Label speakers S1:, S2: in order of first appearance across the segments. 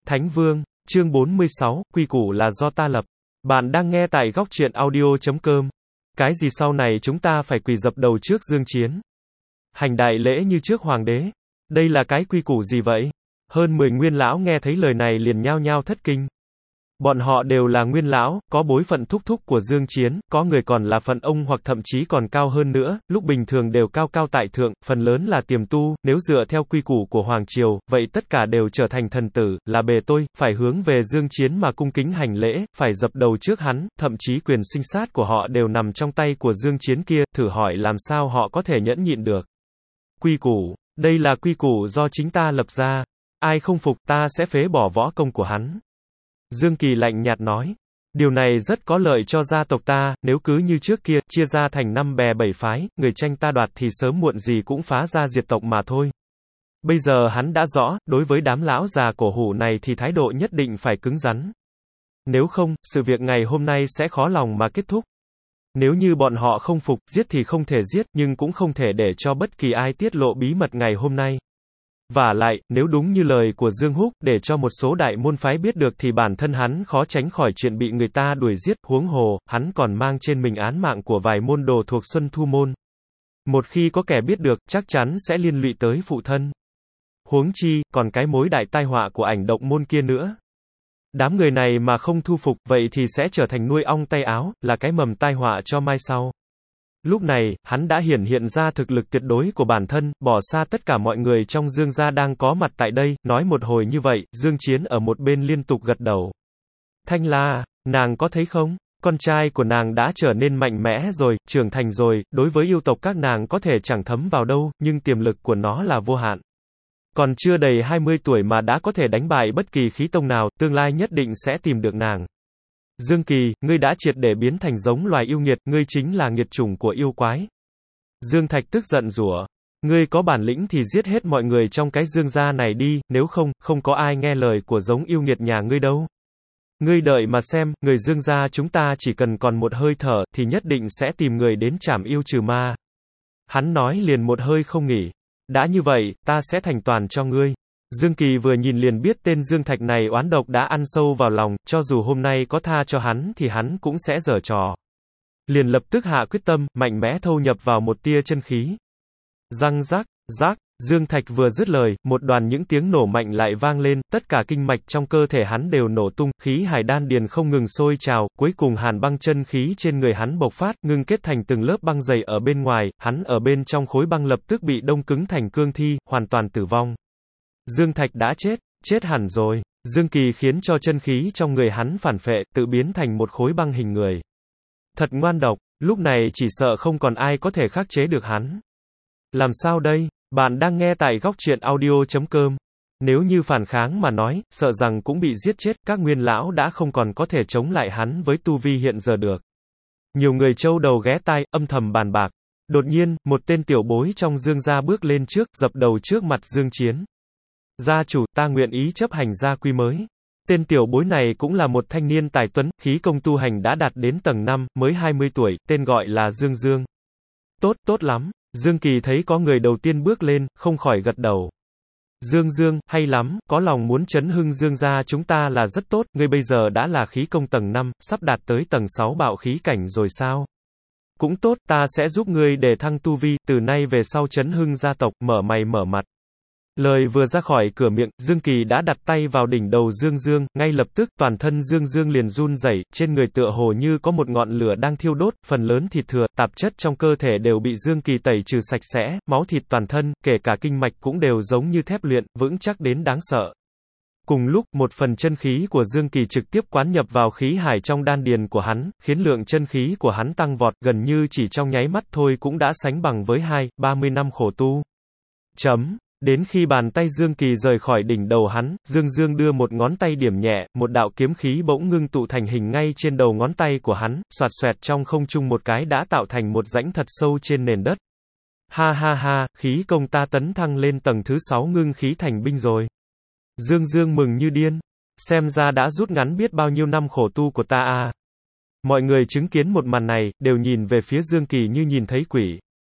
S1: Thánh Vương, chương 46, quy củ là do ta lập. Bạn đang nghe tại góc truyện audio.com. Cái gì sau này chúng ta phải quỳ dập đầu trước Dương Chiến? Hành đại lễ như trước hoàng đế. Đây là cái quy củ gì vậy? Hơn 10 nguyên lão nghe thấy lời này liền nhao nhao thất kinh. Bọn họ đều là nguyên lão, có bối phận thúc thúc của Dương Chiến, có người còn là phận ông hoặc thậm chí còn cao hơn nữa, lúc bình thường đều cao cao tại thượng, phần lớn là tiềm tu, nếu dựa theo quy củ của Hoàng Triều, vậy tất cả đều trở thành thần tử, là bề tôi, phải hướng về Dương Chiến mà cung kính hành lễ, phải dập đầu trước hắn, thậm chí quyền sinh sát của họ đều nằm trong tay của Dương Chiến kia, thử hỏi làm sao họ có thể nhẫn nhịn được. Quy củ, đây là quy củ do chính ta lập ra, ai không phục ta sẽ phế bỏ võ công của hắn. Dương Kỳ lạnh nhạt nói, điều này rất có lợi cho gia tộc ta, nếu cứ như trước kia, chia ra thành 5 bè 7 phái, người tranh ta đoạt thì sớm muộn gì cũng phá ra diệt tộc mà thôi. Bây giờ hắn đã rõ, đối với đám lão già cổ hủ này thì thái độ nhất định phải cứng rắn. Nếu không, sự việc ngày hôm nay sẽ khó lòng mà kết thúc. Nếu như bọn họ không phục, giết thì không thể giết, nhưng cũng không thể để cho bất kỳ ai tiết lộ bí mật ngày hôm nay. Vả lại, nếu đúng như lời của Dương Húc, để cho một số đại môn phái biết được thì bản thân hắn khó tránh khỏi chuyện bị người ta đuổi giết, huống hồ, hắn còn mang trên mình án mạng của vài môn đồ thuộc Xuân Thu môn. Một khi có kẻ biết được, chắc chắn sẽ liên lụy tới phụ thân. Huống chi, còn cái mối đại tai họa của Ảnh Động môn kia nữa. Đám người này mà không thu phục, vậy thì sẽ trở thành nuôi ong tay áo, là cái mầm tai họa cho mai sau. Lúc này, hắn đã hiện ra thực lực tuyệt đối của bản thân, bỏ xa tất cả mọi người trong Dương gia đang có mặt tại đây, nói một hồi như vậy, Dương Chiến ở một bên liên tục gật đầu. Thanh La, nàng có thấy không? Con trai của nàng đã trở nên mạnh mẽ rồi, trưởng thành rồi, đối với yêu tộc các nàng có thể chẳng thấm vào đâu, nhưng tiềm lực của nó là vô hạn. Còn chưa đầy 20 tuổi mà đã có thể đánh bại bất kỳ khí tông nào, tương lai nhất định sẽ tìm được nàng. Dương Kỳ, ngươi đã triệt để biến thành giống loài yêu nghiệt, ngươi chính là nghiệt chủng của yêu quái. Dương Thạch tức giận rủa, ngươi có bản lĩnh thì giết hết mọi người trong cái Dương gia này đi, nếu không, không có ai nghe lời của giống yêu nghiệt nhà ngươi đâu. Ngươi đợi mà xem, người Dương gia chúng ta chỉ cần còn một hơi thở, thì nhất định sẽ tìm người đến trảm yêu trừ ma. Hắn nói liền một hơi không nghỉ. Đã như vậy, ta sẽ thành toàn cho ngươi. Dương Kỳ vừa nhìn liền biết tên Dương Thạch này oán độc đã ăn sâu vào lòng, cho dù hôm nay có tha cho hắn thì hắn cũng sẽ giở trò. Liền lập tức hạ quyết tâm, mạnh mẽ thâu nhập vào một tia chân khí. Răng rắc, rác, Dương Thạch vừa dứt lời, một đoàn những tiếng nổ mạnh lại vang lên, tất cả kinh mạch trong cơ thể hắn đều nổ tung, khí hải đan điền không ngừng sôi trào, cuối cùng hàn băng chân khí trên người hắn bộc phát, ngưng kết thành từng lớp băng dày ở bên ngoài, hắn ở bên trong khối băng lập tức bị đông cứng thành cương thi, hoàn toàn tử vong. Dương Thạch đã chết hẳn rồi. Dương Kỳ khiến cho chân khí trong người hắn phản phệ, tự biến thành một khối băng hình người. Thật ngoan độc, lúc này chỉ sợ không còn ai có thể khắc chế được hắn. Làm sao đây? Bạn đang nghe tại góc truyện audio.com. Nếu như phản kháng mà nói, sợ rằng cũng bị giết chết, các nguyên lão đã không còn có thể chống lại hắn với tu vi hiện giờ được. Nhiều người châu đầu ghé tai, âm thầm bàn bạc. Đột nhiên, một tên tiểu bối trong Dương gia bước lên trước, dập đầu trước mặt Dương Chiến. Gia chủ, ta nguyện ý chấp hành gia quy mới. Tên tiểu bối này cũng là một thanh niên tài tuấn, khí công tu hành đã đạt đến tầng 5, mới 20 tuổi, tên gọi là Dương Dương. Tốt lắm. Dương Kỳ thấy có người đầu tiên bước lên, không khỏi gật đầu. Dương Dương, hay lắm, có lòng muốn chấn hưng Dương gia chúng ta là rất tốt, ngươi bây giờ đã là khí công tầng 5, sắp đạt tới tầng 6 bạo khí cảnh rồi sao? Cũng tốt, ta sẽ giúp ngươi để thăng tu vi, từ nay về sau chấn hưng gia tộc, mở mày mở mặt. Lời vừa ra khỏi cửa miệng, Dương Kỳ đã đặt tay vào đỉnh đầu Dương Dương, ngay lập tức toàn thân Dương Dương liền run rẩy, trên người tựa hồ như có một ngọn lửa đang thiêu đốt, phần lớn thịt thừa, tạp chất trong cơ thể đều bị Dương Kỳ tẩy trừ sạch sẽ, máu thịt toàn thân, kể cả kinh mạch cũng đều giống như thép luyện, vững chắc đến đáng sợ. Cùng lúc, một phần chân khí của Dương Kỳ trực tiếp quán nhập vào khí hải trong đan điền của hắn, khiến lượng chân khí của hắn tăng vọt, gần như chỉ trong nháy mắt thôi cũng đã sánh bằng với 30 năm khổ tu. Đến khi bàn tay Dương Kỳ rời khỏi đỉnh đầu hắn, Dương Dương đưa một ngón tay điểm nhẹ, một đạo kiếm khí bỗng ngưng tụ thành hình ngay trên đầu ngón tay của hắn, xoạt xoẹt trong không trung một cái đã tạo thành một rãnh thật sâu trên nền đất. Ha, khí công ta tấn thăng lên tầng thứ 6 ngưng khí thành binh rồi. Dương Dương mừng như điên. Xem ra đã rút ngắn biết bao nhiêu năm khổ tu của ta à. Mọi người chứng kiến một màn này, đều nhìn về phía Dương Kỳ như nhìn thấy quỷ.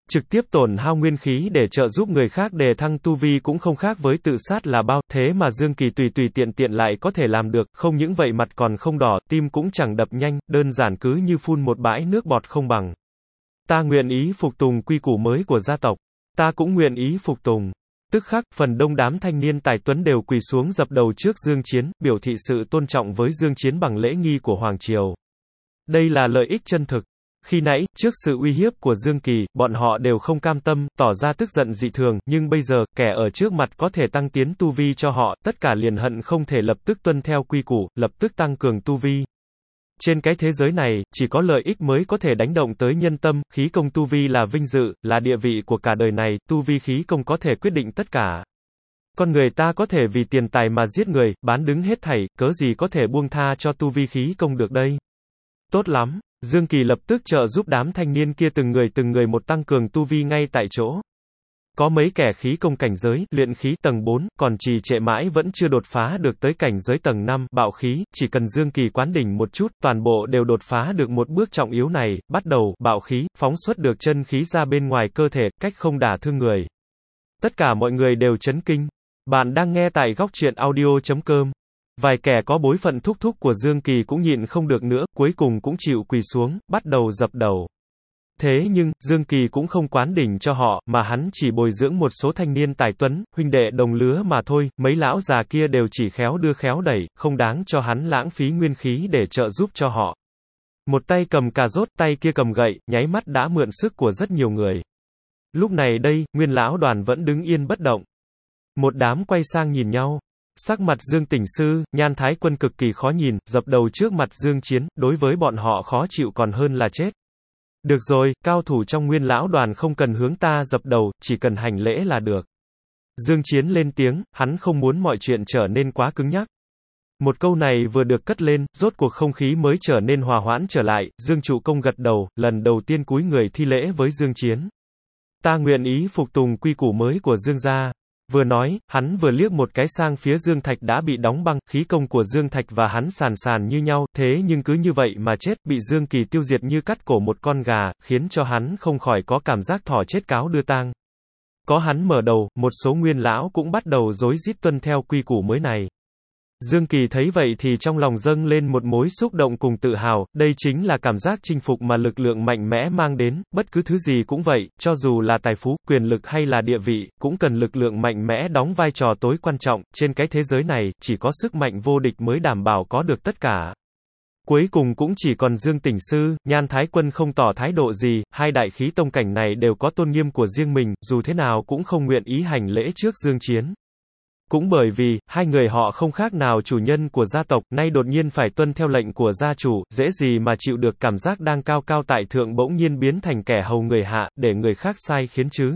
S1: Trực tiếp tổn hao nguyên khí để trợ giúp người khác đề thăng tu vi cũng không khác với tự sát là bao, thế mà Dương Kỳ tùy tùy tiện tiện lại có thể làm được, không những vậy mặt còn không đỏ, tim cũng chẳng đập nhanh, đơn giản cứ như phun một bãi nước bọt không bằng. Ta nguyện ý phục tùng quy củ mới của gia tộc. Ta cũng nguyện ý phục tùng. Tức khắc, phần đông đám thanh niên tài tuấn đều quỳ xuống dập đầu trước Dương Chiến, biểu thị sự tôn trọng với Dương Chiến bằng lễ nghi của Hoàng Triều. Đây là lợi ích chân thực. Khi nãy, trước sự uy hiếp của Dương Kỳ, bọn họ đều không cam tâm, tỏ ra tức giận dị thường, nhưng bây giờ, kẻ ở trước mặt có thể tăng tiến tu vi cho họ, tất cả liền hận không thể lập tức tuân theo quy củ, lập tức tăng cường tu vi. Trên cái thế giới này, chỉ có lợi ích mới có thể đánh động tới nhân tâm, khí công tu vi là vinh dự, là địa vị của cả đời này, tu vi khí công có thể quyết định tất cả. Con người ta có thể vì tiền tài mà giết người, bán đứng hết thảy, cớ gì có thể buông tha cho tu vi khí công được đây. Tốt lắm, Dương Kỳ lập tức trợ giúp đám thanh niên kia từng người một tăng cường tu vi ngay tại chỗ. Có mấy kẻ khí công cảnh giới, luyện khí tầng 4, còn trì trệ mãi vẫn chưa đột phá được tới cảnh giới tầng 5, bạo khí, chỉ cần Dương Kỳ quán đỉnh một chút, toàn bộ đều đột phá được một bước trọng yếu này, bắt đầu, bạo khí, phóng xuất được chân khí ra bên ngoài cơ thể, cách không đả thương người. Tất cả mọi người đều chấn kinh. Bạn đang nghe tại góc truyện audio.com. Vài kẻ có bối phận thúc thúc của Dương Kỳ cũng nhịn không được nữa, cuối cùng cũng chịu quỳ xuống, bắt đầu dập đầu. Thế nhưng, Dương Kỳ cũng không quán đỉnh cho họ, mà hắn chỉ bồi dưỡng một số thanh niên tài tuấn, huynh đệ đồng lứa mà thôi, mấy lão già kia đều chỉ khéo đưa khéo đẩy, không đáng cho hắn lãng phí nguyên khí để trợ giúp cho họ. Một tay cầm cà rốt, tay kia cầm gậy, nháy mắt đã mượn sức của rất nhiều người. Lúc này đây, Nguyên lão đoàn vẫn đứng yên bất động. Một đám quay sang nhìn nhau. Sắc mặt Dương Tỉnh Sư, Nhan Thái Quân cực kỳ khó nhìn, dập đầu trước mặt Dương Chiến, đối với bọn họ khó chịu còn hơn là chết. Được rồi, cao thủ trong Nguyên lão đoàn không cần hướng ta dập đầu, chỉ cần hành lễ là được. Dương Chiến lên tiếng, hắn không muốn mọi chuyện trở nên quá cứng nhắc. Một câu này vừa được cất lên, rốt cuộc không khí mới trở nên hòa hoãn trở lại, Dương Trụ Công gật đầu, lần đầu tiên cúi người thi lễ với Dương Chiến. Ta nguyện ý phục tùng quy củ mới của Dương gia. Vừa nói, hắn vừa liếc một cái sang phía Dương Thạch đã bị đóng băng, khí công của Dương Thạch và hắn sàn sàn như nhau, thế nhưng cứ như vậy mà chết, bị Dương Kỳ tiêu diệt như cắt cổ một con gà, khiến cho hắn không khỏi có cảm giác thỏ chết cáo đưa tang. Có hắn mở đầu, một số nguyên lão cũng bắt đầu rối rít tuân theo quy củ mới này. Dương Kỳ thấy vậy thì trong lòng dâng lên một mối xúc động cùng tự hào, đây chính là cảm giác chinh phục mà lực lượng mạnh mẽ mang đến, bất cứ thứ gì cũng vậy, cho dù là tài phú, quyền lực hay là địa vị, cũng cần lực lượng mạnh mẽ đóng vai trò tối quan trọng, trên cái thế giới này, chỉ có sức mạnh vô địch mới đảm bảo có được tất cả. Cuối cùng cũng chỉ còn Dương Tỉnh Sư, Nhan Thái Quân không tỏ thái độ gì, hai đại khí tông cảnh này đều có tôn nghiêm của riêng mình, dù thế nào cũng không nguyện ý hành lễ trước Dương Chiến. Cũng bởi vì, hai người họ không khác nào chủ nhân của gia tộc, nay đột nhiên phải tuân theo lệnh của gia chủ, dễ gì mà chịu được cảm giác đang cao cao tại thượng bỗng nhiên biến thành kẻ hầu người hạ, để người khác sai khiến chứ.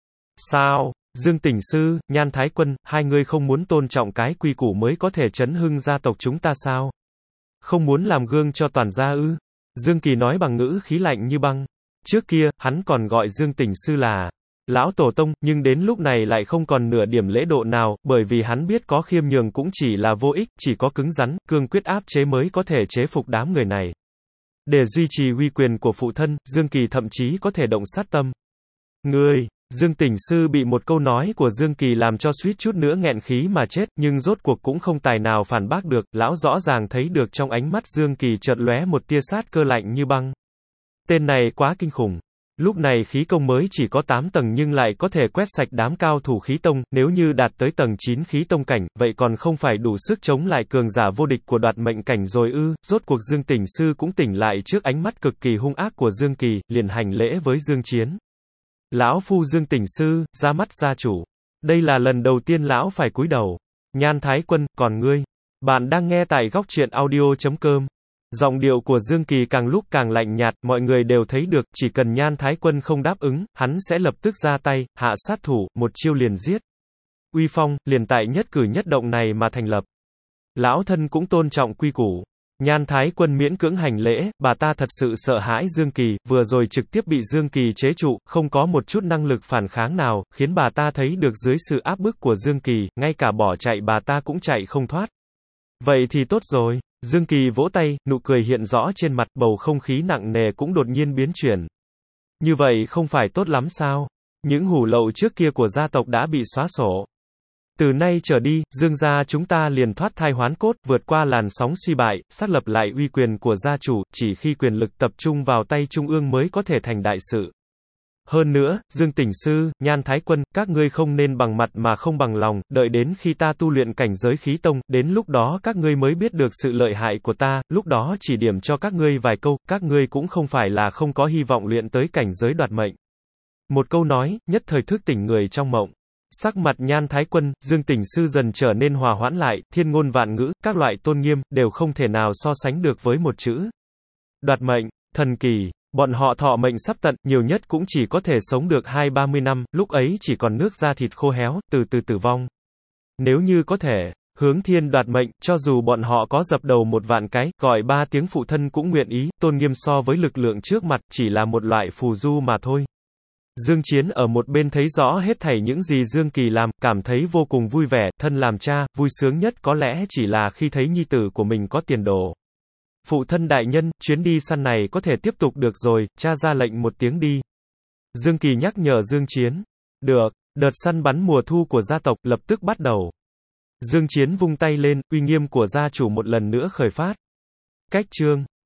S1: Sao? Dương Tỉnh Sư, Nhan Thái Quân, hai người không muốn tôn trọng cái quy củ mới có thể chấn hưng gia tộc chúng ta sao? Không muốn làm gương cho toàn gia ư? Dương Kỳ nói bằng ngữ khí lạnh như băng. Trước kia, hắn còn gọi Dương Tỉnh Sư là Lão Tổ Tông, nhưng đến lúc này lại không còn nửa điểm lễ độ nào, bởi vì hắn biết có khiêm nhường cũng chỉ là vô ích, chỉ có cứng rắn, cương quyết áp chế mới có thể chế phục đám người này. Để duy trì uy quyền của phụ thân, Dương Kỳ thậm chí có thể động sát tâm. Ngươi, Dương Tỉnh Sư bị một câu nói của Dương Kỳ làm cho suýt chút nữa nghẹn khí mà chết, nhưng rốt cuộc cũng không tài nào phản bác được, lão rõ ràng thấy được trong ánh mắt Dương Kỳ chợt lóe một tia sát cơ lạnh như băng. Tên này quá kinh khủng. Lúc này khí công mới chỉ có 8 tầng nhưng lại có thể quét sạch đám cao thủ khí tông, nếu như đạt tới tầng 9 khí tông cảnh, vậy còn không phải đủ sức chống lại cường giả vô địch của đoạt mệnh cảnh rồi ư? Rốt cuộc Dương Tỉnh Sư cũng tỉnh lại trước ánh mắt cực kỳ hung ác của Dương Kỳ, liền hành lễ với Dương Chiến. Lão phu Dương Tỉnh Sư, ra mắt gia chủ. Đây là lần đầu tiên lão phải cúi đầu. Nhan Thái Quân, còn ngươi? Bạn đang nghe tại góc truyện audio.com. Giọng điệu của Dương Kỳ càng lúc càng lạnh nhạt, mọi người đều thấy được, chỉ cần Nhan Thái Quân không đáp ứng, hắn sẽ lập tức ra tay, hạ sát thủ, một chiêu liền giết. Uy phong, liền tại nhất cử nhất động này mà thành lập. Lão thân cũng tôn trọng quy củ. Nhan Thái Quân miễn cưỡng hành lễ, bà ta thật sự sợ hãi Dương Kỳ, vừa rồi trực tiếp bị Dương Kỳ chế trụ, không có một chút năng lực phản kháng nào, khiến bà ta thấy được dưới sự áp bức của Dương Kỳ, ngay cả bỏ chạy bà ta cũng chạy không thoát. Vậy thì tốt rồi. Dương Kỳ vỗ tay, nụ cười hiện rõ trên mặt, bầu không khí nặng nề cũng đột nhiên biến chuyển. Như vậy không phải tốt lắm sao? Những hủ lậu trước kia của gia tộc đã bị xóa sổ. Từ nay trở đi, Dương gia chúng ta liền thoát thai hoán cốt, vượt qua làn sóng suy bại, xác lập lại uy quyền của gia chủ, chỉ khi quyền lực tập trung vào tay trung ương mới có thể thành đại sự. Hơn nữa, Dương Tỉnh Sư, Nhan Thái Quân, các ngươi không nên bằng mặt mà không bằng lòng, đợi đến khi ta tu luyện cảnh giới khí tông, đến lúc đó các ngươi mới biết được sự lợi hại của ta, lúc đó chỉ điểm cho các ngươi vài câu, các ngươi cũng không phải là không có hy vọng luyện tới cảnh giới đoạt mệnh. Một câu nói, nhất thời thức tỉnh người trong mộng. Sắc mặt Nhan Thái Quân, Dương Tỉnh Sư dần trở nên hòa hoãn lại, thiên ngôn vạn ngữ, các loại tôn nghiêm, đều không thể nào so sánh được với một chữ. Đoạt mệnh, thần kỳ. Bọn họ thọ mệnh sắp tận, nhiều nhất cũng chỉ có thể sống được 20-30 năm, lúc ấy chỉ còn nước da thịt khô héo, từ từ tử vong. Nếu như có thể, hướng thiên đoạt mệnh, cho dù bọn họ có dập đầu 1.000 cái, gọi 3 tiếng phụ thân cũng nguyện ý, tôn nghiêm so với lực lượng trước mặt, chỉ là một loại phù du mà thôi. Dương Chiến ở một bên thấy rõ hết thảy những gì Dương Kỳ làm, cảm thấy vô cùng vui vẻ, thân làm cha, vui sướng nhất có lẽ chỉ là khi thấy nhi tử của mình có tiền đồ. Phụ thân đại nhân, chuyến đi săn này có thể tiếp tục được rồi, cha ra lệnh một tiếng đi. Dương Kỳ nhắc nhở Dương Chiến. Được, đợt săn bắn mùa thu của gia tộc lập tức bắt đầu. Dương Chiến vung tay lên, uy nghiêm của gia chủ một lần nữa khởi phát. Cách chương